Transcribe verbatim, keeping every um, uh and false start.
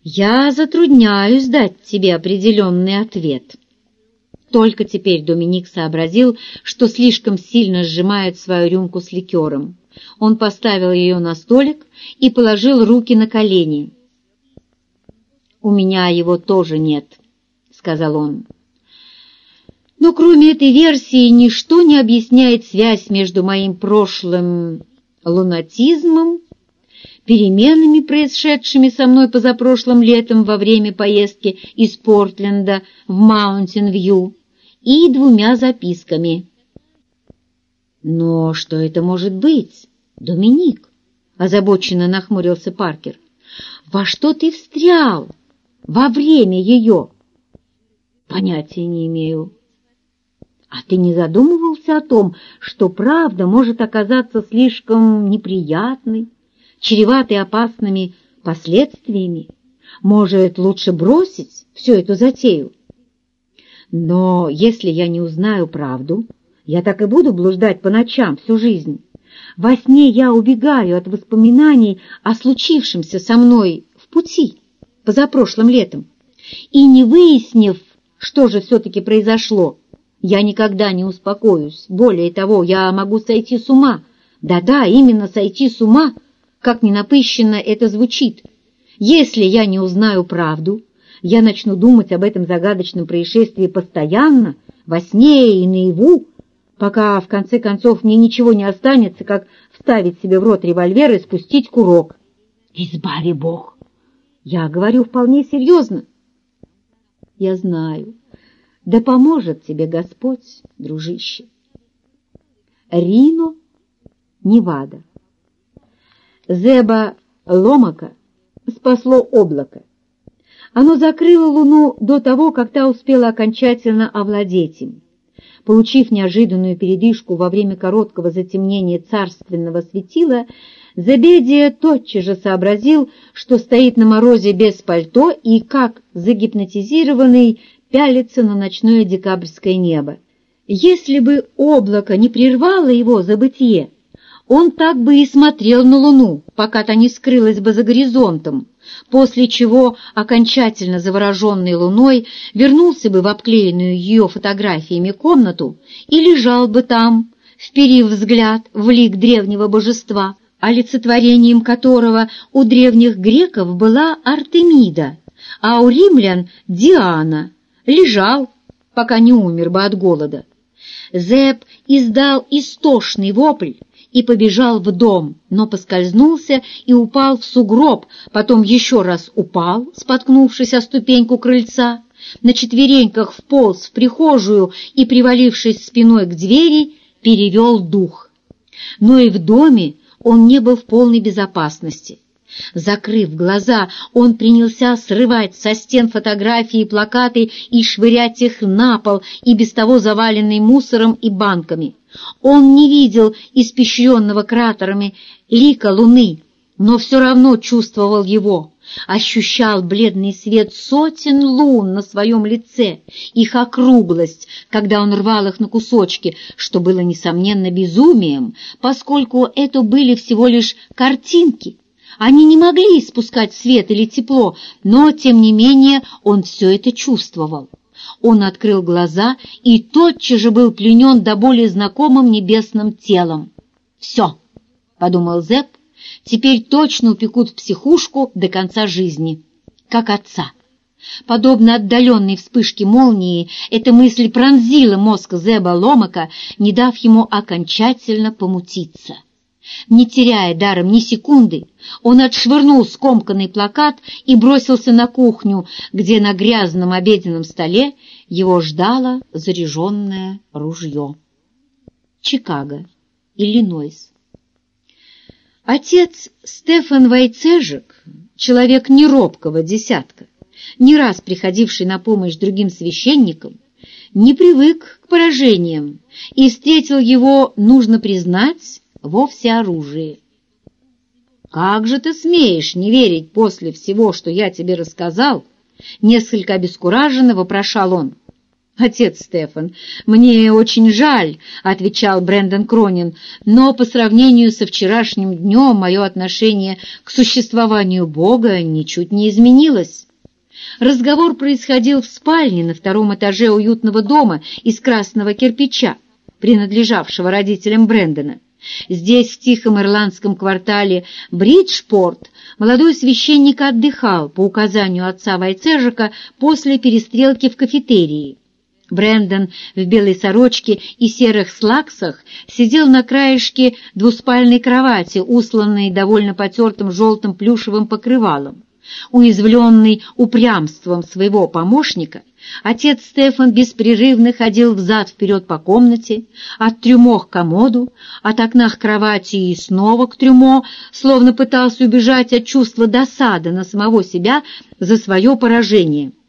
Я затрудняюсь дать тебе определенный ответ. Только теперь Доминик сообразил, что слишком сильно сжимает свою рюмку с ликером. Он поставил ее на столик и положил руки на колени. «У меня его тоже нет», — сказал он. «Но кроме этой версии ничто не объясняет связь между моим прошлым лунатизмом, переменами, происшедшими со мной позапрошлым летом во время поездки из Портленда в Маунтин-Вью, и двумя записками». «Но что это может быть, Доминик?» — озабоченно нахмурился Паркер. «Во что ты встрял во время ее?» «Понятия не имею». «А ты не задумывался о том, что правда может оказаться слишком неприятной, чреватой опасными последствиями? Может, лучше бросить всю эту затею?» «Но если я не узнаю правду, я так и буду блуждать по ночам всю жизнь. Во сне я убегаю от воспоминаний о случившемся со мной в пути позапрошлым летом, и, не выяснив, что же все-таки произошло, я никогда не успокоюсь. Более того, я могу сойти с ума. Да-да, именно сойти с ума, как ни напыщенно это звучит. Если я не узнаю правду, я начну думать об этом загадочном происшествии постоянно, во сне и наяву, пока в конце концов мне ничего не останется, как вставить себе в рот револьвер и спустить курок. Избави Бог! Я говорю вполне серьезно. Я знаю. Да поможет тебе Господь, дружище. Рино, Невада. Зеба Ломака спасло облако. Оно закрыло Луну до того, как та успела окончательно овладеть им. Получив неожиданную передышку во время короткого затемнения царственного светила, Зебедия тотчас же сообразил, что стоит на морозе без пальто и, как загипнотизированный, пялится на ночное декабрьское небо. Если бы облако не прервало его забытье, он так бы и смотрел на Луну, пока та не скрылась бы за горизонтом, после чего, окончательно завороженный Луной, вернулся бы в обклеенную ее фотографиями комнату и лежал бы там, вперив взгляд в лик древнего божества, олицетворением которого у древних греков была Артемида, а у римлян — Диана, лежал, пока не умер бы от голода. Зеб издал истошный вопль и побежал в дом, но поскользнулся и упал в сугроб, потом еще раз упал, споткнувшись о ступеньку крыльца, на четвереньках вполз в прихожую и, привалившись спиной к двери, перевел дух. Но и в доме он не был в полной безопасности. Закрыв глаза, он принялся срывать со стен фотографии и плакаты и швырять их на пол, и без того заваленный мусором и банками. Он не видел испещренного кратерами лика Луны, но все равно чувствовал его, ощущал бледный свет сотен лун на своем лице, их округлость, когда он рвал их на кусочки, что было, несомненно, безумием, поскольку это были всего лишь картинки. Они не могли испускать свет или тепло, но, тем не менее, он все это чувствовал. Он открыл глаза и тотчас же был пленен до боли знакомым небесным телом. «Все», — подумал Зеб, — «теперь точно упекут в психушку до конца жизни, как отца». Подобно отдаленной вспышке молнии, эта мысль пронзила мозг Зеба Ломака, не дав ему окончательно помутиться. Не теряя даром ни секунды, он отшвырнул скомканный плакат и бросился на кухню, где на грязном обеденном столе его ждало заряженное ружье. Чикаго, Иллинойс. Отец Стефан Войцежик, человек неробкого десятка, не раз приходивший на помощь другим священникам, не привык к поражениям и встретил его, нужно признать, во всеоружии. «Как же ты смеешь не верить после всего, что я тебе рассказал?» — несколько обескураженно вопрошал он. «Отец Стефан, мне очень жаль», — отвечал Брэндон Кронин, «но по сравнению со вчерашним днем мое отношение к существованию Бога ничуть не изменилось». Разговор происходил в спальне на втором этаже уютного дома из красного кирпича, принадлежавшего родителям Брэндона. Здесь, в тихом ирландском квартале Бриджпорт, молодой священник отдыхал по указанию отца Войцежика после перестрелки в кафетерии. Брэндон в белой сорочке и серых слаксах сидел на краешке двуспальной кровати, усланной довольно потертым желтым плюшевым покрывалом. Уязвленный упрямством своего помощника, отец Стефан беспрерывно ходил взад-вперед по комнате, от трюмо к комоду, от окна к кровати и снова к трюмо, словно пытался убежать от чувства досады на самого себя за свое поражение.